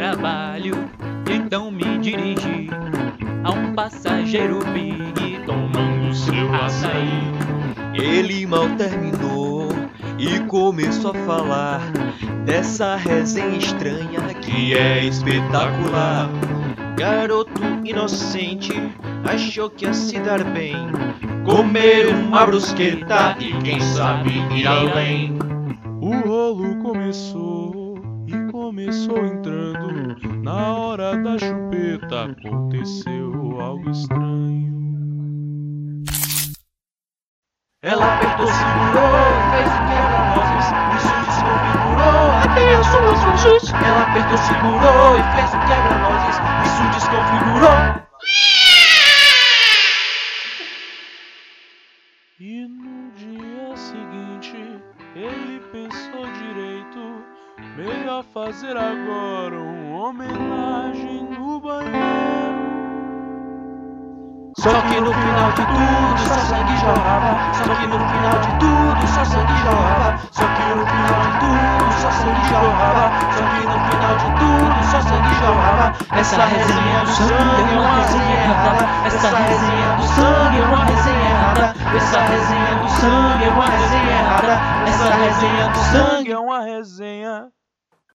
trabalho e então me dirigi a um passageiro big tomando seu açaí. Ele mal terminou e começou a falar dessa resenha estranha que é espetacular. Garoto inocente achou que ia se dar bem, comer uma brusqueta e quem sabe ir além. O rolo começou e começou entrando. Na hora da chupeta aconteceu algo estranho. Ela apertou, segurou, fez o quebra-nozes, isso desconfigurou até as suas luzes. Ela apertou, segurou e fez o quebra-nozes, isso desconfigurou. E no dia seguinte ele pensou direito, melhor fazer agora uma homenagem no banheiro. Só que no final de tudo só sangue jorrava. Só que no final de tudo só sangue jorrava. Só que no final de tudo só sangue jorrava. Só que no final de tudo só sangue jorrava. Essa resenha do sangue é uma resenha errada. Essa resenha do sangue é uma resenha errada. Essa resenha do sangue é uma resenha errada. Essa resenha do sangue É uma resenha